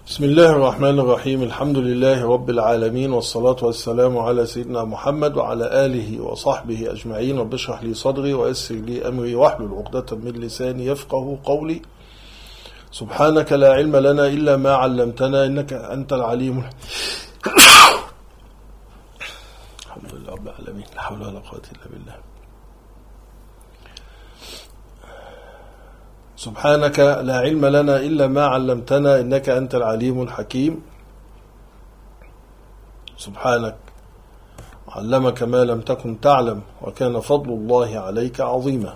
بسم الله الرحمن الرحيم. الحمد لله رب العالمين، والصلاة والسلام على سيدنا محمد وعلى آله وصحبه أجمعين. رب اشرح لي صدري ويسر لي أمري واحلل عقدة من لساني يفقه قولي. سبحانك لا علم لنا إلا ما علمتنا إنك أنت العليم الحمد لله رب العالمين، لا حول ولا قوة إلا بالله. سبحانك لا علم لنا إلا ما علمتنا إنك أنت العليم الحكيم. سبحانك علمك ما لم تكن تعلم وكان فضل الله عليك عظيما.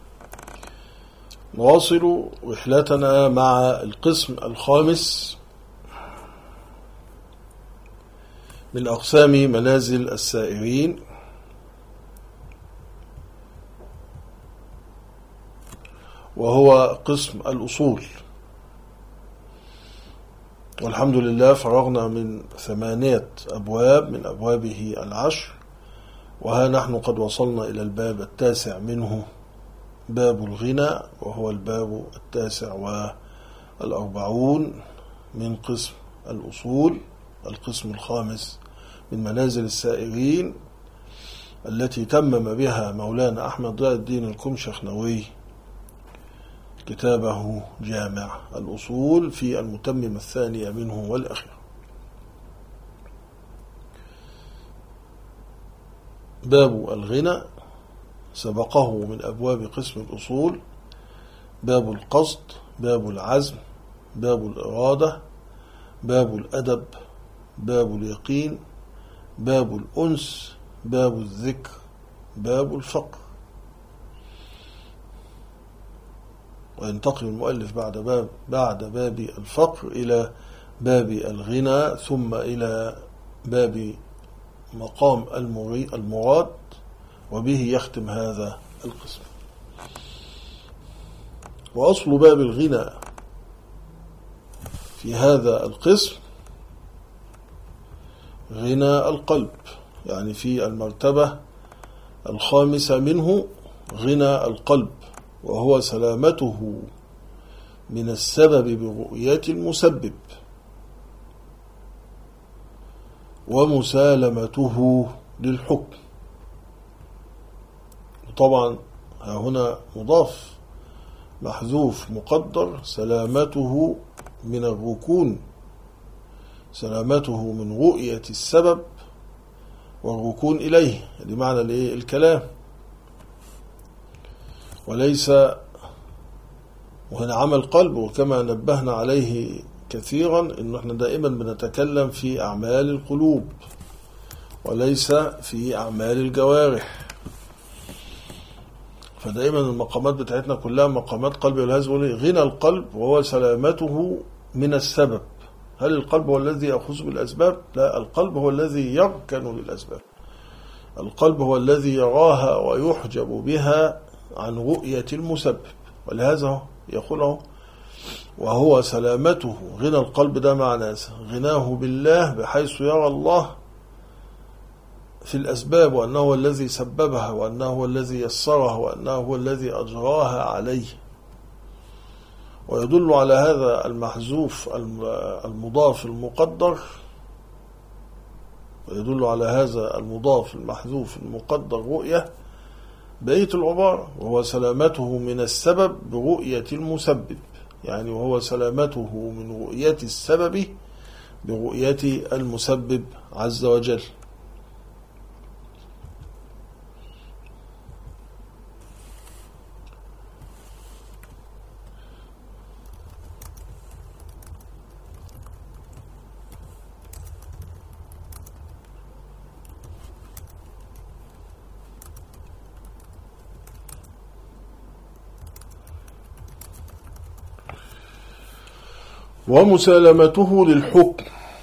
نواصل رحلتنا مع القسم الخامس من أقسام منازل السائرين، وهو قسم الأصول. والحمد لله فرغنا من 8 أبواب من أبوابه 10، وها نحن قد وصلنا إلى الباب 9 منه، باب الغنى، وهو الباب 49 من قسم الأصول، القسم الخامس من منازل السائرين، التي تمم بها مولانا أحمد ضياء الدين الكمشخنوي كتابه جامع الأصول في المتمم الثانية منه والأخير. باب الغنى سبقه من أبواب قسم الأصول باب القصد، باب العزم، باب الإرادة، باب الأدب، باب اليقين، باب الأنس، باب الذكر، باب الفقر. وينتقل المؤلف بعد باب الفقر إلى باب الغنى، ثم إلى باب مقام المراد، وبه يختم هذا القسم. وأصل باب الغنى في هذا القسم غنى القلب، يعني في المرتبة الخامسة منه غنى القلب، وهو سلامته من السبب برؤية المسبب، ومسالمته للحكم. طبعا هنا مضاف محذوف مقدر، سلامته من الركون، سلامته من رؤية السبب والركون إليه، لمعنى الكلام، وليس وهنا عمل قلب. وكما نبهنا عليه كثيرا إن احنا دائما بنتكلم في أعمال القلوب وليس في أعمال الجوارح، فدائما المقامات بتاعتنا كلها مقامات قلب. ولهذا غنى القلب وهو سلامته من السبب. هل القلب هو الذي يأخذ بالأسباب؟ لا، القلب هو الذي يركن للأسباب، القلب هو الذي يراها ويحجب بها عن رؤية المسبب. ولهذا يقوله وهو سلامته. غنى القلب ده معنى غناه بالله، بحيث يرى الله في الأسباب، وأنه هو الذي سببها، وأنه هو الذي يسرها، وأنه هو الذي أجراها عليه. ويدل على هذا المحذوف المضاف المقدر، ويدل على هذا المضاف المحذوف المقدر رؤية بقية العبارة، وهو سلامته من السبب برؤية المسبب، يعني وهو سلامته من رؤية السبب برؤية المسبب عز وجل. ومسالمته للحكم.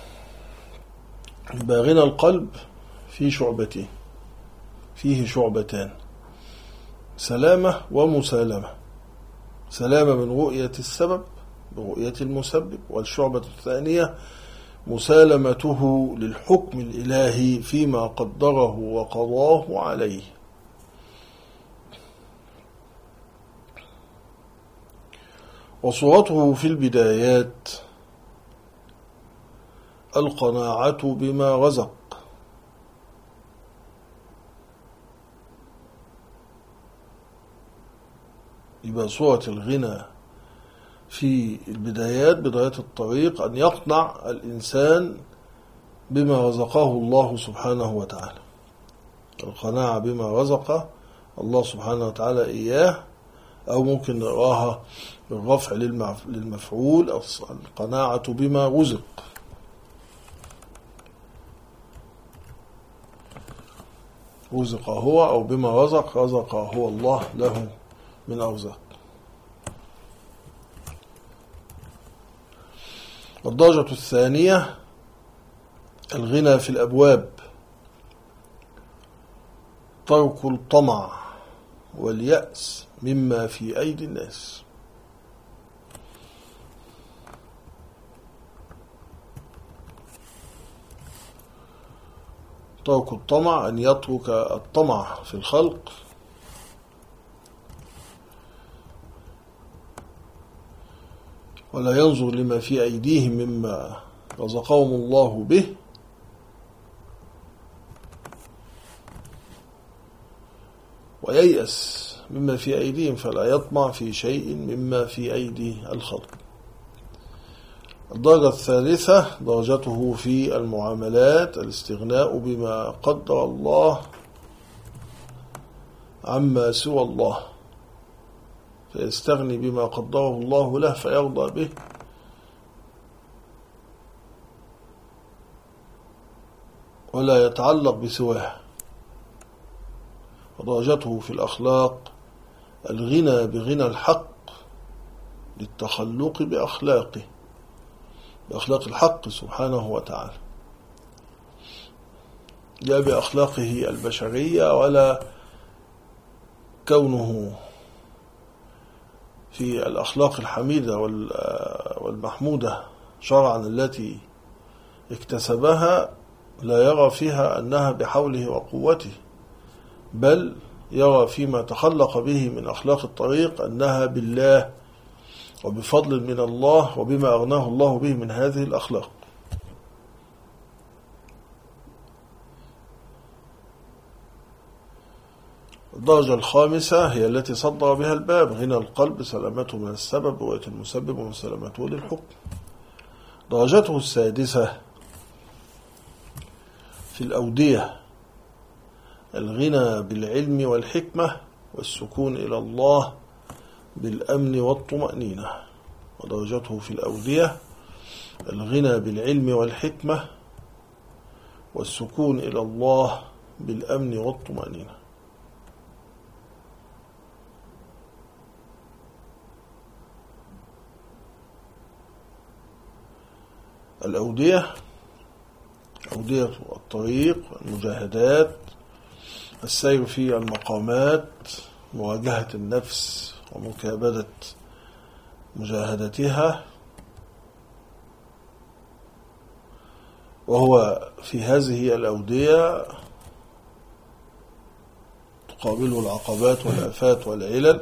غنى القلب في شعبتين، فيه شعبتان، سلامة ومسالمة. سلامة من رؤية السبب برؤية المسبب، والشعبة الثانية مسالمته للحكم الإلهي فيما قدره وقضاه عليه. وصورته في البدايات القناعة بما رزق. يبقى صورة الغنى في البدايات، بدايات الطريق، أن يقنع الإنسان بما رزقه الله سبحانه وتعالى. القناعة بما رزق الله سبحانه وتعالى إياه، أو ممكن نراها بالرفع للمفعول، القناعة بما رزق. رزق هو، أو بما رزق هو الله له من أرزاق. الدرجة الثانية الغنى في الأبواب، ترك الطمع واليأس مما في أيدي الناس. ترك الطمع، أن يترك الطمع في الخلق ولا ينظر لما في أيديهم مما رزقهم الله به، وييأس مما في أيديهم فلا يطمع في شيء مما في أيدي الخلق. الدرجة الثالثة درجته في المعاملات، الاستغناء بما قدر الله عما سوى الله، فيستغني بما قدره الله له فيرضى به، ولا يتعلق بسواه. ودرجته في الأخلاق الغنى بغنى الحق للتخلق بأخلاق الحق سبحانه وتعالى، لا بأخلاقه البشرية، ولا كونه في الأخلاق الحميدة والمحمودة شرعا التي اكتسبها لا يرى فيها أنها بحوله وقوته، بل يرى فيما تخلق به من أخلاق الطريق أنها بالله وبفضل من الله وبما أغناه الله به من هذه الأخلاق. الدرجة الخامسة هي التي صدر بها الباب، غنى القلب، سلامته من السبب، رؤية المسبب، ومن سلامته للحكم. درجته السادسة في الأودية، الغنى بالعلم والحكمة والسكون إلى الله بالأمن والطمأنينة. ودرجته في الأودية الغنى بالعلم والحكمة والسكون إلى الله بالأمن والطمأنينة. الأودية أودية الطريق، المجاهدات، السير في المقامات، مواجهة النفس ومكابدة مجاهدتها. وهو في هذه الأودية تقابله العقبات والآفات والعلل،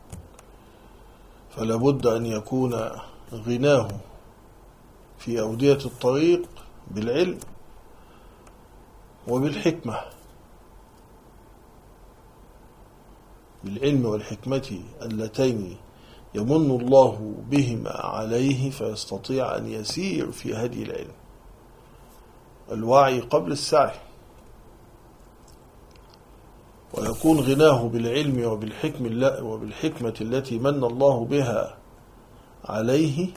فلا بد أن يكون غناه في أودية الطريق بالعلم وبالحكمة، بالعلم والحكمة اللتين يمن الله بهما عليه فيستطيع أن يسير في هدي العلم. الوعي قبل السعي. ويكون غناه بالعلم وبالحكمة التي من الله بها عليه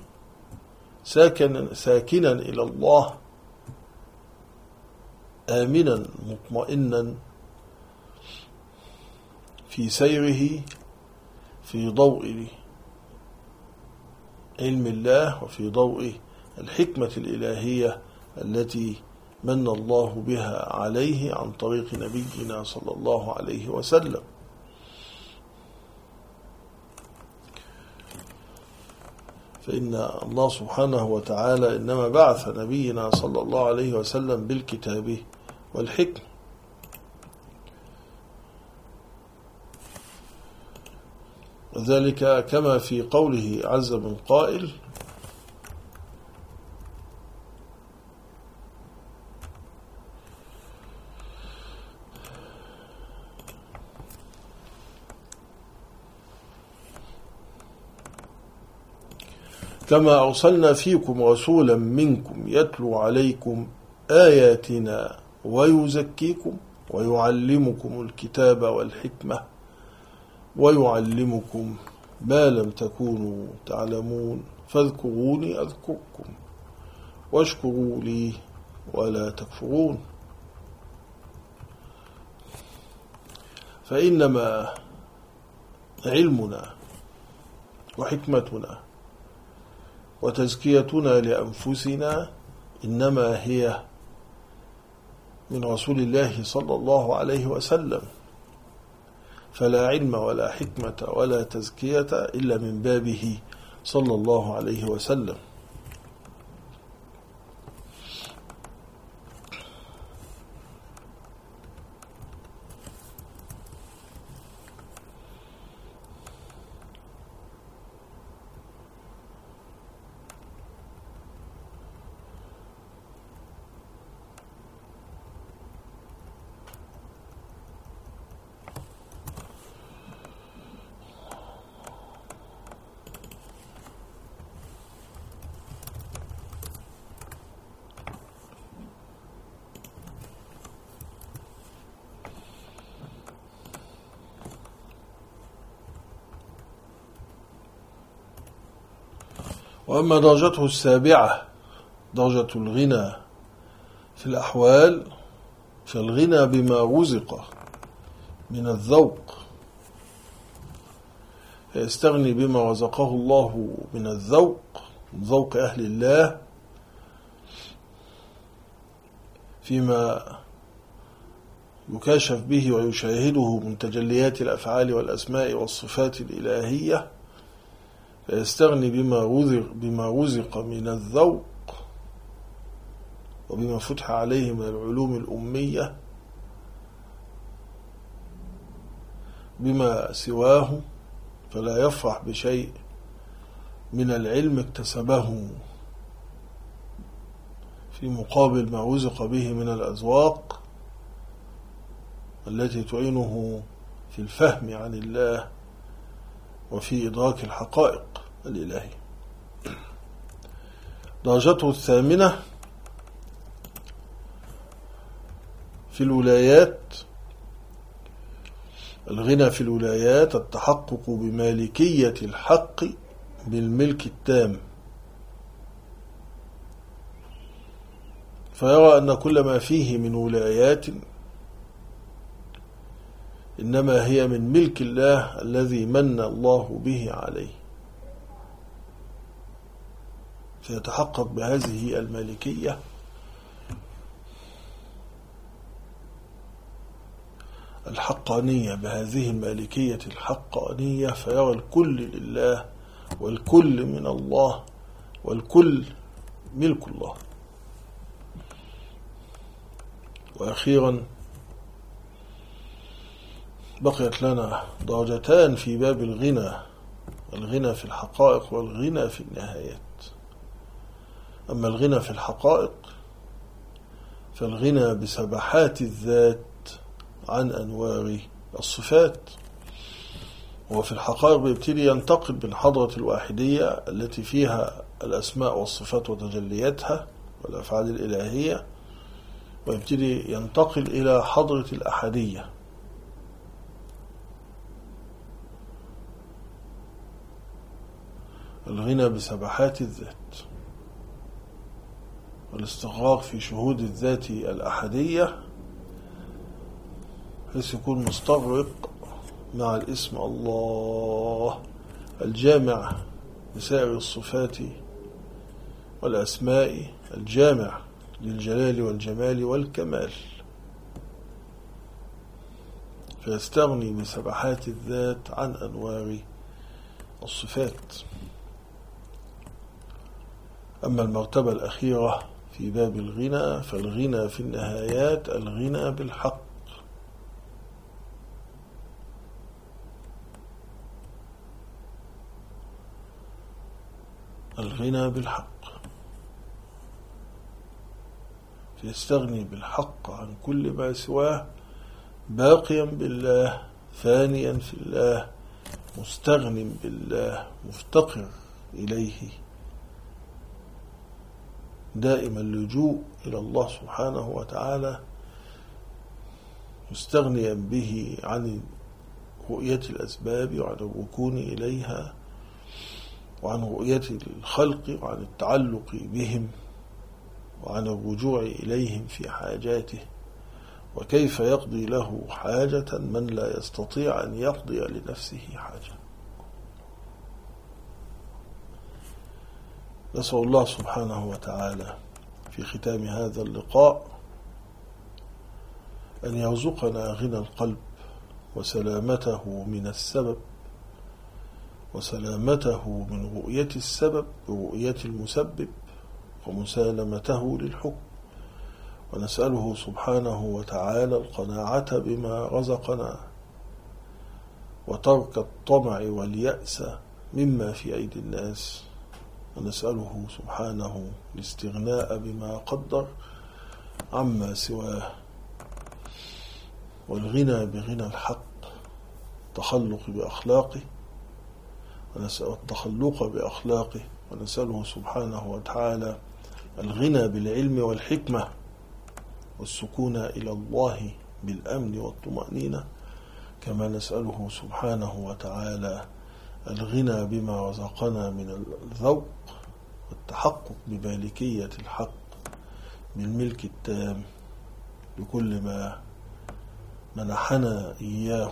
ساكنا إلى الله، آمنا مطمئنا في سيره في ضوء علم الله وفي ضوء الحكمة الإلهية التي من الله بها عليه عن طريق نبينا صلى الله عليه وسلم. فإن الله سبحانه وتعالى إنما بعث نبينا صلى الله عليه وسلم بالكتاب والحكمة. وذلك كما في قوله عز من قائل: كما أرسلنا فيكم رسولا منكم يتلو عليكم آياتنا ويزكيكم ويعلمكم الكتاب والحكمة ويعلمكم ما لم تكونوا تعلمون فاذكروني أذكركم واشكروا لي ولا تكفرون. فإنما علمنا وحكمتنا وتزكيتنا لأنفسنا إنما هي من رسول الله صلى الله عليه وسلم، فلا علم ولا حكمة ولا تزكية إلا من بابه صلى الله عليه وسلم. وأما درجته السابعة درجة الغنى في الأحوال، فالغنى بما رزق من الذوق، فيستغني بما رزقه الله من الذوق، ذوق أهل الله فيما يكاشف به ويشاهده من تجليات الأفعال والأسماء والصفات الإلهية، فيستغني بما رزق من الذوق وبما فتح عليه من العلوم الأمية بما سواه، فلا يفرح بشيء من العلم اكتسبه في مقابل ما رزق به من الأذواق التي تعينه في الفهم عن الله وفي إدراك الحقائق الإلهية. درجته الثامنة في الولايات، الغنى في الولايات التحقق بمالكية الحق بالملك التام، فيرى أن كل ما فيه من ولايات إنما هي من ملك الله الذي من الله به عليه، فيتحقق بهذه المالكية الحقانية، بهذه المالكية الحقانية، فيرى الكل لله والكل من الله والكل ملك الله. وأخيرا بقيت لنا درجتان في باب الغنى، الغنى في الحقائق والغنى في النهايات. أما الغنى في الحقائق فالغنى بسبحات الذات عن أنوار الصفات، وفي الحقائق بيبتدي ينتقل من حضرة الواحدية التي فيها الأسماء والصفات وتجلياتها والأفعال الإلهية، ويبتدي ينتقل إلى حضرة الأحدية، الغنى بسبحات الذات والاستغراق في شهود الذات الأحدية، بحيث يكون مستغرق مع الاسم الله الجامع لسائر الصفات والأسماء، الجامع للجلال والجمال والكمال، فيستغني بسبحات الذات عن أنوار الصفات. أما المرتبة الأخيرة في باب الغنى فالغنى في النهايات الغنى بالحق، الغنى بالحق، فيستغني بالحق عن كل ما سواه، باقيا بالله، فانيا في الله، مستغن بالله، مفتقر إليه دائما اللجوء إلى الله سبحانه وتعالى، مستغنيا به عن رؤية الأسباب وعن الركون إليها وعن رؤية الخلق وعن التعلق بهم وعن الرجوع إليهم في حاجاته. وكيف يقضي له حاجة من لا يستطيع أن يقضي لنفسه حاجة؟ نسأل الله سبحانه وتعالى في ختام هذا اللقاء أن يرزقنا غنى القلب وسلامته من السبب وسلامته من رؤية السبب ورؤية المسبب ومسالمته للحكم. ونسأله سبحانه وتعالى القناعة بما رزقنا وترك الطمع واليأس مما في أيدي الناس. ونسأله سبحانه الاستغناء بما قدر عما سواه والغنى بغنى الحق، التخلق بأخلاقه والتخلق بأخلاقه. ونسأله سبحانه وتعالى الغنى بالعلم والحكمة والسكون إلى الله بالأمن والطمأنينة، كما نسأله سبحانه وتعالى الغنى بما رزقنا من الذوق والتحقق بمالكية الحق بالملك التام لكل ما منحنا إياه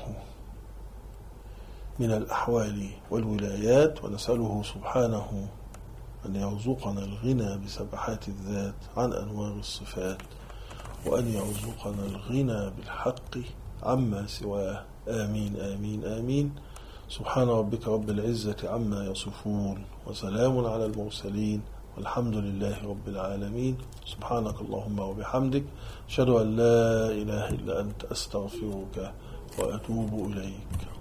من الأحوال والولايات. ونسأله سبحانه أن يرزقنا الغنى بسبحات الذات عن أنوار الصفات، وأن يرزقنا الغنى بالحق عما سواه. آمين آمين آمين. سبحان ربك رب العزة عما يصفون وسلام على المرسلين والحمد لله رب العالمين. سبحانك اللهم وبحمدك، أشهد أن لا إله إلا أنت، أستغفرك وأتوب إليك.